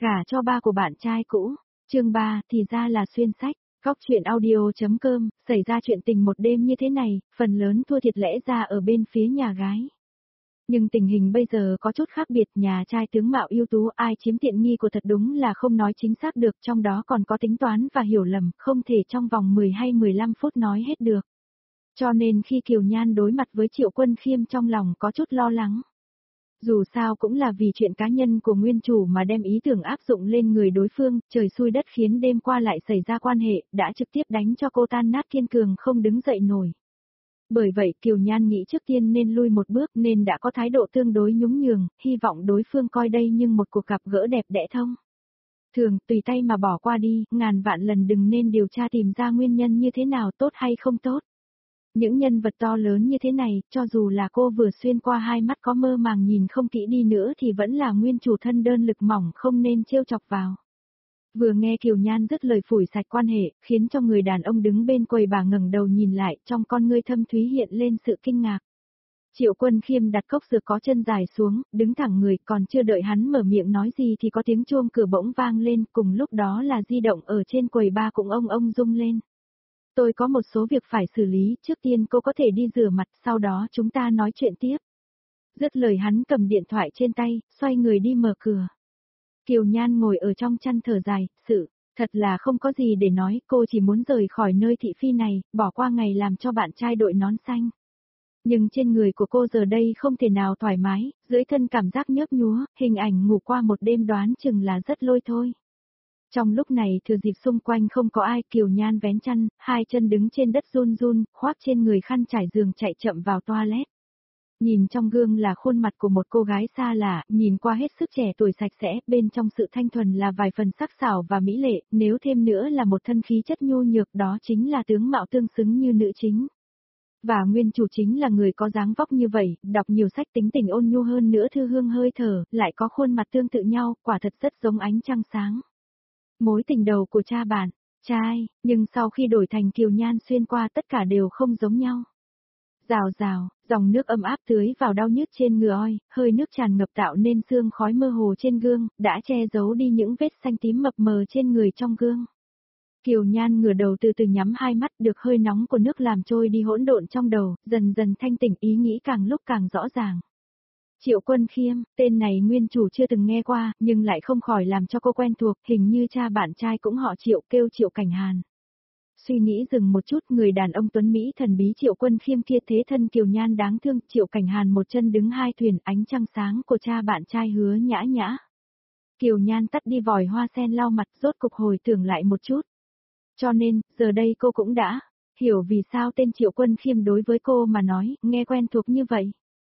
Gả cho ba của bạn trai cũ. Chương 3, thì ra là xuyên sách. Góc truyện audio.com, xảy ra chuyện tình một đêm như thế này, phần lớn thua thiệt lẽ ra ở bên phía nhà gái. Nhưng tình hình bây giờ có chút khác biệt, nhà trai tướng mạo ưu tú, ai chiếm tiện nghi của thật đúng là không nói chính xác được, trong đó còn có tính toán và hiểu lầm, không thể trong vòng 10 hay 15 phút nói hết được. Cho nên khi Kiều Nhan đối mặt với Triệu Quân Khiêm trong lòng có chút lo lắng. Dù sao cũng là vì chuyện cá nhân của nguyên chủ mà đem ý tưởng áp dụng lên người đối phương, trời xui đất khiến đêm qua lại xảy ra quan hệ, đã trực tiếp đánh cho cô tan nát kiên cường không đứng dậy nổi. Bởi vậy Kiều Nhan nghĩ trước tiên nên lui một bước nên đã có thái độ tương đối nhún nhường, hy vọng đối phương coi đây như một cuộc gặp gỡ đẹp đẽ thông. Thường, tùy tay mà bỏ qua đi, ngàn vạn lần đừng nên điều tra tìm ra nguyên nhân như thế nào tốt hay không tốt. Những nhân vật to lớn như thế này, cho dù là cô vừa xuyên qua hai mắt có mơ màng nhìn không kỹ đi nữa thì vẫn là nguyên chủ thân đơn lực mỏng không nên trêu chọc vào. Vừa nghe Kiều Nhan dứt lời phủi sạch quan hệ, khiến cho người đàn ông đứng bên quầy bà ngẩng đầu nhìn lại, trong con ngươi thâm thúy hiện lên sự kinh ngạc. Triệu Quân Khiêm đặt cốc dược có chân dài xuống, đứng thẳng người, còn chưa đợi hắn mở miệng nói gì thì có tiếng chuông cửa bỗng vang lên, cùng lúc đó là di động ở trên quầy ba cũng ông rung lên. Tôi có một số việc phải xử lý, trước tiên cô có thể đi rửa mặt, sau đó chúng ta nói chuyện tiếp. Dứt lời hắn cầm điện thoại trên tay, xoay người đi mở cửa. Kiều Nhan ngồi ở trong chăn thở dài, thật là không có gì để nói, cô chỉ muốn rời khỏi nơi thị phi này, bỏ qua ngày làm cho bạn trai đội nón xanh. Nhưng trên người của cô giờ đây không thể nào thoải mái, dưới thân cảm giác nhớp nhúa, hình ảnh ngủ qua một đêm đoán chừng là rất lôi thôi. Trong lúc này thừa dịp xung quanh không có ai, Kiều Nhan vén chăn, hai chân đứng trên đất run run, khoác trên người khăn trải giường chạy chậm vào toilet. Nhìn trong gương là khuôn mặt của một cô gái xa lạ, nhìn qua hết sức trẻ tuổi sạch sẽ, bên trong sự thanh thuần là vài phần sắc sảo và mỹ lệ, nếu thêm nữa là một thân khí chất nhu nhược, đó chính là tướng mạo tương xứng như nữ chính. Và nguyên chủ chính là người có dáng vóc như vậy, đọc nhiều sách tính tình ôn nhu hơn nữa, thư hương hơi thở, lại có khuôn mặt tương tự nhau, quả thật rất giống ánh trăng sáng. Mối tình đầu của cha bạn, trai, nhưng sau khi đổi thành Kiều Nhan xuyên qua tất cả đều không giống nhau. Rào rào, dòng nước ấm áp tưới vào đau nhức trên người oi, hơi nước tràn ngập tạo nên sương khói mơ hồ trên gương, đã che giấu đi những vết xanh tím mập mờ trên người trong gương. Kiều Nhan ngửa đầu từ từ nhắm hai mắt, được hơi nóng của nước làm trôi đi hỗn độn trong đầu, dần dần thanh tỉnh, ý nghĩ càng lúc càng rõ ràng. Triệu Quân Khiêm, tên này nguyên chủ chưa từng nghe qua, nhưng lại không khỏi làm cho cô quen thuộc, hình như cha bạn trai cũng họ Triệu, kêu Triệu Cảnh Hàn. Suy nghĩ dừng một chút, người đàn ông tuấn Mỹ thần bí Triệu Quân Khiêm kia thế thân Kiều Nhan đáng thương, Triệu Cảnh Hàn một chân đứng hai thuyền, ánh trăng sáng của cha bạn trai Hứa Nhã Nhã. Kiều Nhan tắt đi vòi hoa sen lau mặt, rốt cục hồi tưởng lại một chút. Cho nên, giờ đây cô cũng đã hiểu vì sao tên Triệu Quân Khiêm đối với cô mà nói, nghe quen thuộc như vậy.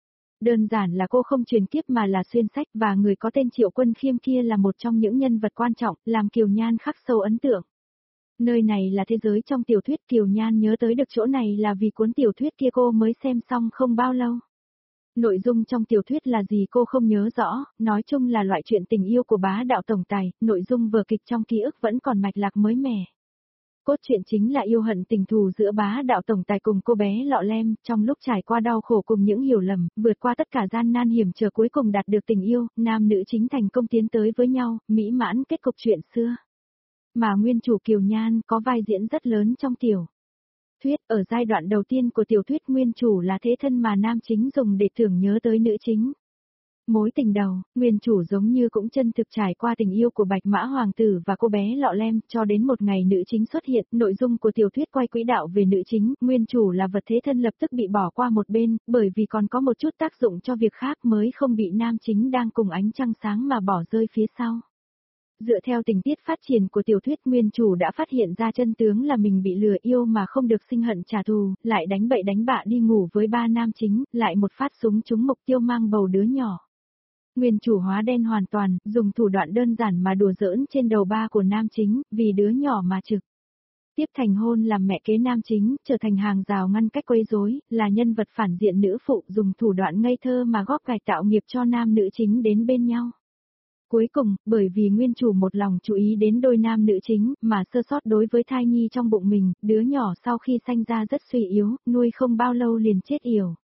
Đơn giản là cô không truyền kiếp mà là xuyên sách, và người có tên Triệu Quân Khiêm kia là một trong những nhân vật quan trọng, làm Kiều Nhan khắc sâu ấn tượng. Nơi này là thế giới trong tiểu thuyết, Kiều Nhan nhớ tới được chỗ này là vì cuốn tiểu thuyết kia cô mới xem xong không bao lâu. Nội dung trong tiểu thuyết là gì cô không nhớ rõ, nói chung là loại chuyện tình yêu của bá đạo tổng tài, nội dung vở kịch trong ký ức vẫn còn mạch lạc mới mẻ. Cốt truyện chính là yêu hận tình thù giữa bá đạo tổng tài cùng cô bé lọ lem, trong lúc trải qua đau khổ cùng những hiểu lầm, vượt qua tất cả gian nan hiểm trở cuối cùng đạt được tình yêu, nam nữ chính thành công tiến tới với nhau, mỹ mãn kết cục chuyện xưa. Mà nguyên chủ Kiều Nhan có vai diễn rất lớn trong tiểu thuyết, ở giai đoạn đầu tiên của tiểu thuyết nguyên chủ là thế thân mà nam chính dùng để tưởng nhớ tới nữ chính. Mối tình đầu, nguyên chủ giống như cũng chân thực trải qua tình yêu của Bạch Mã Hoàng tử và cô bé lọ lem, cho đến một ngày nữ chính xuất hiện, nội dung của tiểu thuyết quay quỹ đạo về nữ chính, nguyên chủ là vật thế thân lập tức bị bỏ qua một bên, bởi vì còn có một chút tác dụng cho việc khác mới không bị nam chính đang cùng ánh trăng sáng mà bỏ rơi phía sau. Dựa theo tình tiết phát triển của tiểu thuyết, nguyên chủ đã phát hiện ra chân tướng là mình bị lừa yêu mà không được sinh hận trả thù, lại đánh bậy đánh bạ đi ngủ với ba nam chính, lại một phát súng trúng mục tiêu mang bầu đứa nhỏ. Nguyên chủ hóa đen hoàn toàn, dùng thủ đoạn đơn giản mà đùa giỡn trên đầu ba của nam chính, vì đứa nhỏ mà trực tiếp thành hôn làm mẹ kế nam chính, trở thành hàng rào ngăn cách quấy rối, là nhân vật phản diện nữ phụ, dùng thủ đoạn ngây thơ mà góp gạch tạo nghiệp cho nam nữ chính đến bên nhau. Cuối cùng, bởi vì nguyên chủ một lòng chú ý đến đôi nam nữ chính, mà sơ sót đối với thai nhi trong bụng mình, đứa nhỏ sau khi sanh ra rất suy yếu, nuôi không bao lâu liền chết yểu.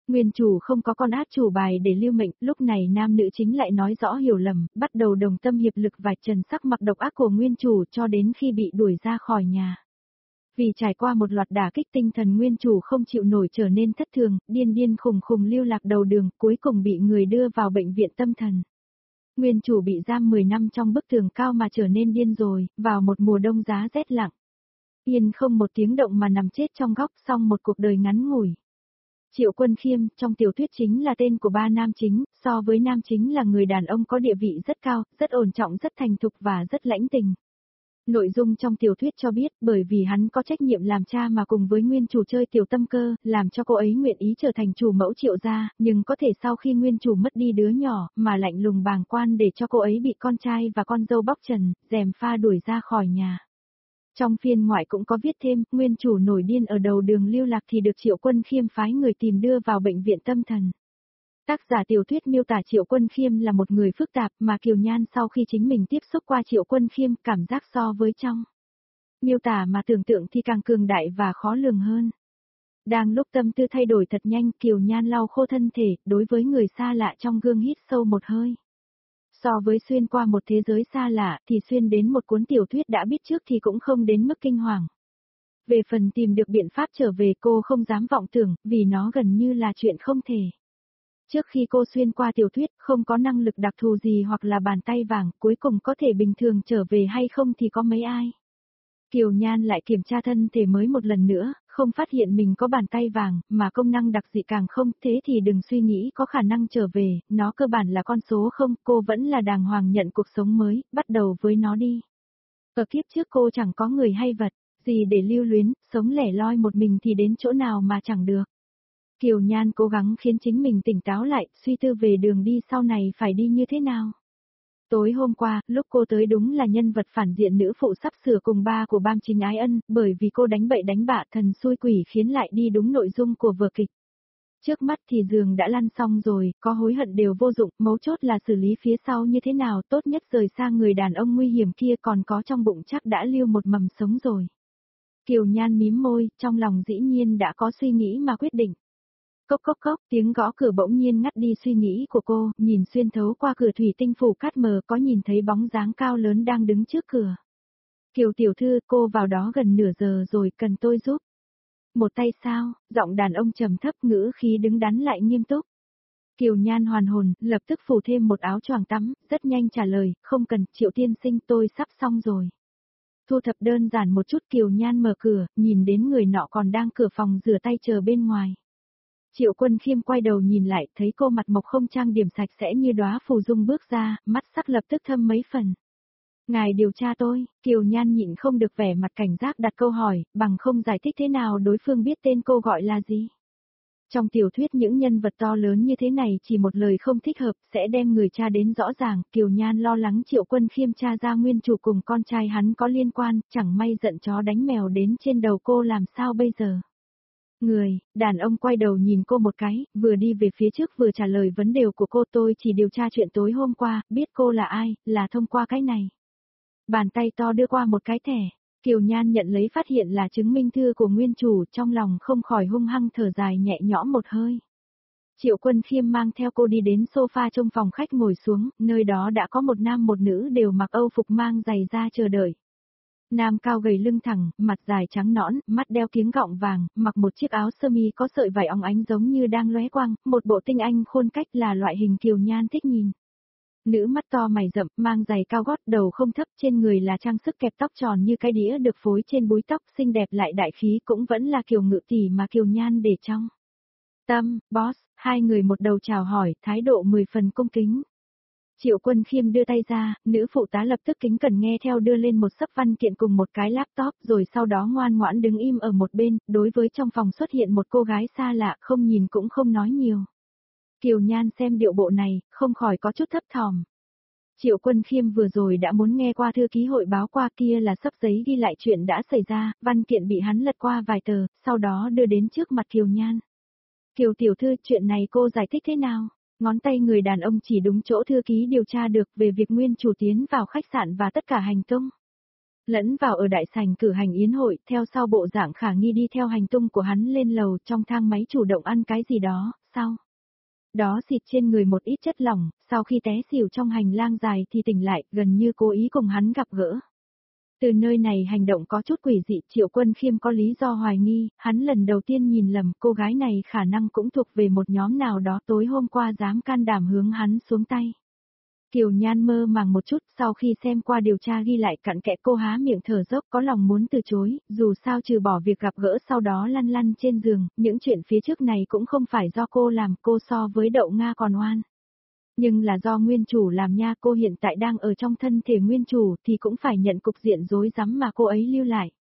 Nguyên chủ không có con át chủ bài để lưu mệnh, lúc này nam nữ chính lại nói rõ hiểu lầm, bắt đầu đồng tâm hiệp lực vạch trần sắc mặt độc ác của nguyên chủ cho đến khi bị đuổi ra khỏi nhà. Vì trải qua một loạt đả kích tinh thần nguyên chủ không chịu nổi trở nên thất thường, điên điên khùng khùng lưu lạc đầu đường, cuối cùng bị người đưa vào bệnh viện tâm thần. Nguyên chủ bị giam 10 năm trong bức tường cao mà trở nên điên rồi, vào một mùa đông giá rét lặng. Yên không một tiếng động mà nằm chết trong góc, xong một cuộc đời ngắn ngủi. Triệu Quân Khiêm, trong tiểu thuyết chính là tên của ba nam chính, so với nam chính là người đàn ông có địa vị rất cao, rất ổn trọng, rất thành thục và rất lãnh tình. Nội dung trong tiểu thuyết cho biết bởi vì hắn có trách nhiệm làm cha mà cùng với nguyên chủ chơi tiểu tâm cơ, làm cho cô ấy nguyện ý trở thành chủ mẫu Triệu gia, nhưng có thể sau khi nguyên chủ mất đi đứa nhỏ mà lạnh lùng bàng quan để cho cô ấy bị con trai và con dâu bóc trần, gièm pha đuổi ra khỏi nhà. Trong phiên ngoại cũng có viết thêm, nguyên chủ nổi điên ở đầu đường lưu lạc thì được Triệu Quân Khiêm phái người tìm đưa vào bệnh viện tâm thần. Tác giả tiểu thuyết miêu tả Triệu Quân Khiêm là một người phức tạp mà Kiều Nhan sau khi chính mình tiếp xúc qua Triệu Quân Khiêm cảm giác so với trong miêu tả mà tưởng tượng thì càng cường đại và khó lường hơn. Đang lúc tâm tư thay đổi thật nhanh, Kiều Nhan lau khô thân thể, đối với người xa lạ trong gương hít sâu một hơi. So với xuyên qua một thế giới xa lạ thì xuyên đến một cuốn tiểu thuyết đã biết trước thì cũng không đến mức kinh hoàng. Về phần tìm được biện pháp trở về cô không dám vọng tưởng, vì nó gần như là chuyện không thể. Trước khi cô xuyên qua tiểu thuyết, không có năng lực đặc thù gì hoặc là bàn tay vàng, cuối cùng có thể bình thường trở về hay không thì có mấy ai. Kiều Nhan lại kiểm tra thân thể mới một lần nữa, không phát hiện mình có bàn tay vàng, mà công năng đặc dị càng không, thế thì đừng suy nghĩ có khả năng trở về, nó cơ bản là con số không, cô vẫn là đàng hoàng nhận cuộc sống mới, bắt đầu với nó đi. Ở kiếp trước cô chẳng có người hay vật, gì để lưu luyến, sống lẻ loi một mình thì đến chỗ nào mà chẳng được. Kiều Nhan cố gắng khiến chính mình tỉnh táo lại, suy tư về đường đi sau này phải đi như thế nào. Tối hôm qua, lúc cô tới đúng là nhân vật phản diện nữ phụ sắp sửa cùng ba của Bam Chính Ái Ân, bởi vì cô đánh bậy đánh bạ thần xui quỷ khiến lại đi đúng nội dung của vở kịch. Trước mắt thì giường đã lăn xong rồi, có hối hận đều vô dụng, mấu chốt là xử lý phía sau như thế nào, tốt nhất rời xa người đàn ông nguy hiểm kia, còn có trong bụng chắc đã lưu một mầm sống rồi. Kiều Nhan mím môi, trong lòng dĩ nhiên đã có suy nghĩ mà quyết định. Cốc cốc cốc, tiếng gõ cửa bỗng nhiên ngắt đi suy nghĩ của cô, nhìn xuyên thấu qua cửa thủy tinh phủ cát mờ có nhìn thấy bóng dáng cao lớn đang đứng trước cửa. Kiều tiểu thư, cô vào đó gần nửa giờ rồi, cần tôi giúp? Một tay sao? Giọng đàn ông trầm thấp, ngữ khí đứng đắn lại nghiêm túc. Kiều Nhan hoàn hồn, lập tức phủ thêm một áo choàng tắm, rất nhanh trả lời, không cần, Triệu tiên sinh, tôi sắp xong rồi. Thu thập đơn giản một chút, Kiều Nhan mở cửa, nhìn đến người nọ còn đang cửa phòng rửa tay chờ bên ngoài. Triệu Quân Khiêm quay đầu nhìn lại, thấy cô mặt mộc không trang điểm sạch sẽ như đóa phù dung bước ra, mắt sắc lập tức thâm mấy phần. Ngài điều tra tôi, Kiều Nhan nhịn không được vẻ mặt cảnh giác đặt câu hỏi, bằng không giải thích thế nào đối phương biết tên cô gọi là gì. Trong tiểu thuyết những nhân vật to lớn như thế này chỉ một lời không thích hợp sẽ đem người cha đến rõ ràng, Kiều Nhan lo lắng Triệu Quân Khiêm tra ra nguyên chủ cùng con trai hắn có liên quan, chẳng may giận chó đánh mèo đến trên đầu cô làm sao bây giờ. Đàn ông quay đầu nhìn cô một cái, vừa đi về phía trước vừa trả lời vấn đề của cô, tôi chỉ điều tra chuyện tối hôm qua, biết cô là ai, là thông qua cái này. Bàn tay to đưa qua một cái thẻ, Kiều Nhan nhận lấy phát hiện là chứng minh thư của nguyên chủ, trong lòng không khỏi hung hăng thở dài nhẹ nhõm một hơi. Triệu Quân Khiêm mang theo cô đi đến sofa trong phòng khách ngồi xuống, nơi đó đã có một nam một nữ đều mặc âu phục mang giày da chờ đợi. Nam cao gầy lưng thẳng, mặt dài trắng nõn, mắt đeo kiếng gọng vàng, mặc một chiếc áo sơ mi có sợi vải óng ánh giống như đang lóe quang, một bộ tinh anh khuôn cách là loại hình Kiều Nhan thích nhìn. Nữ mắt to mày rậm, mang giày cao gót, đầu không thấp, trên người là trang sức kẹp tóc tròn như cái đĩa được phối trên búi tóc, xinh đẹp lại đại khí, cũng vẫn là Kiều Ngự tỷ mà Kiều Nhan để trong tâm. Boss, hai người một đầu chào hỏi, thái độ 10 phần cung kính. Triệu Quân Khiêm đưa tay ra, nữ phụ tá lập tức kính cẩn nghe theo đưa lên một sấp văn kiện cùng một cái laptop, rồi sau đó ngoan ngoãn đứng im ở một bên, đối với trong phòng xuất hiện một cô gái xa lạ, không nhìn cũng không nói nhiều. Kiều Nhan xem điệu bộ này, không khỏi có chút thấp thỏm. Triệu Quân Khiêm vừa rồi đã muốn nghe qua thư ký hội báo qua, kia là sấp giấy ghi lại chuyện đã xảy ra, văn kiện bị hắn lật qua vài tờ, sau đó đưa đến trước mặt Kiều Nhan. Kiều tiểu thư, chuyện này cô giải thích thế nào? Ngón tay người đàn ông chỉ đúng chỗ thư ký điều tra được về việc nguyên chủ tiến vào khách sạn và tất cả hành tung. Lẫn vào ở đại sảnh cử hành yến hội, theo sau bộ dạng khả nghi đi theo hành tung của hắn lên lầu, trong thang máy chủ động ăn cái gì đó, sau. Đó xịt trên người một ít chất lỏng, sau khi té xỉu trong hành lang dài thì tỉnh lại, gần như cố ý cùng hắn gặp gỡ. Từ nơi này hành động có chút quỷ dị, Triệu Quân Khiêm có lý do hoài nghi, hắn lần đầu tiên nhìn lầm cô gái này khả năng cũng thuộc về một nhóm nào đó tối hôm qua dám can đảm hướng hắn xuống tay. Kiều Nhan mơ màng một chút, sau khi xem qua điều tra ghi lại cặn kẽ cô há miệng thở dốc có lòng muốn từ chối, dù sao trừ bỏ việc gặp gỡ sau đó lăn lăn trên giường, những chuyện phía trước này cũng không phải do cô làm, cô so với Đậu Nga còn oan. Nhưng là do nguyên chủ làm nha, cô hiện tại đang ở trong thân thể nguyên chủ thì cũng phải nhận cục diện rối rắm mà cô ấy lưu lại.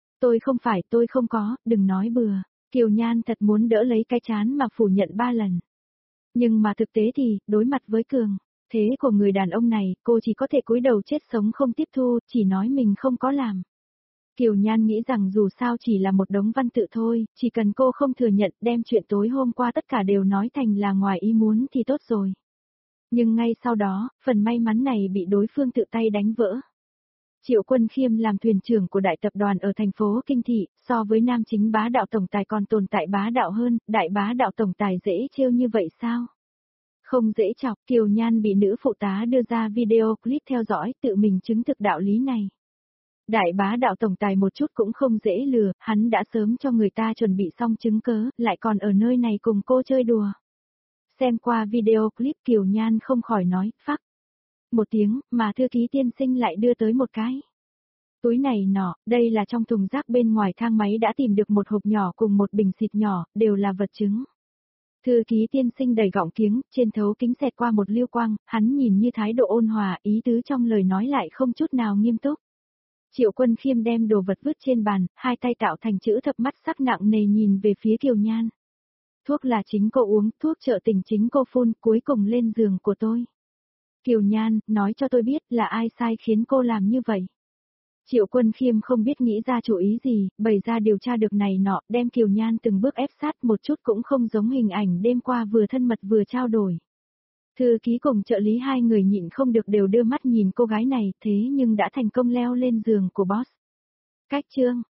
Tôi không có, đừng nói bừa. Kiều Nhan thật muốn đỡ lấy cái chán mà phủ nhận 3 lần. Nhưng mà thực tế thì, đối mặt với cường thế của người đàn ông này, cô chỉ có thể cúi đầu chết sống không tiếp thu, chỉ nói mình không có làm. Kiều Nhan nghĩ rằng dù sao chỉ là một đống văn tự thôi, chỉ cần cô không thừa nhận đem chuyện tối hôm qua tất cả đều nói thành là ngoài ý muốn thì tốt rồi. Nhưng ngay sau đó, phần may mắn này bị đối phương tự tay đánh vỡ. Triệu Quân Khiêm làm thuyền trưởng của đại tập đoàn ở thành phố Kinh Thị, so với nam chính bá đạo tổng tài còn tồn tại bá đạo hơn, đại bá đạo tổng tài dễ trêu như vậy sao? Không dễ chọc, Kiều Nhan bị nữ phụ tá đưa ra video clip theo dõi tự mình chứng thực đạo lý này. Đại bá đạo tổng tài một chút cũng không dễ lừa, hắn đã sớm cho người ta chuẩn bị xong chứng cớ, lại còn ở nơi này cùng cô chơi đùa. Xem qua video clip Kiều Nhan không khỏi nói, phắc. Một tiếng, mà thư ký tiên sinh lại đưa tới một cái. Túi này nọ, đây là trong thùng rác bên ngoài thang máy đã tìm được một hộp nhỏ cùng một bình xịt nhỏ, đều là vật chứng. Thư ký tiên sinh đầy gọng kiếng, trên thấu kính xẹt qua một lưu quang, hắn nhìn như thái độ ôn hòa, ý tứ trong lời nói lại không chút nào nghiêm túc. Triệu Quân Khiêm đem đồ vật vứt trên bàn, hai tay tạo thành chữ thập, mắt sắc nặng nề nhìn về phía Kiều Nhan. Thuốc là chính cô uống, thuốc trợ tình chính cô phun, cuối cùng lên giường của tôi. Kiều Nhan, nói cho tôi biết là ai sai khiến cô làm như vậy. Triệu Quân Khiêm không biết nghĩ ra chủ ý gì, bày ra điều tra được này nọ, đem Kiều Nhan từng bước ép sát một chút cũng không giống hình ảnh đêm qua vừa thân mật vừa trao đổi. Thư ký cùng trợ lý hai người nhịn không được đều đưa mắt nhìn cô gái này, thế nhưng đã thành công leo lên giường của boss. Cách chương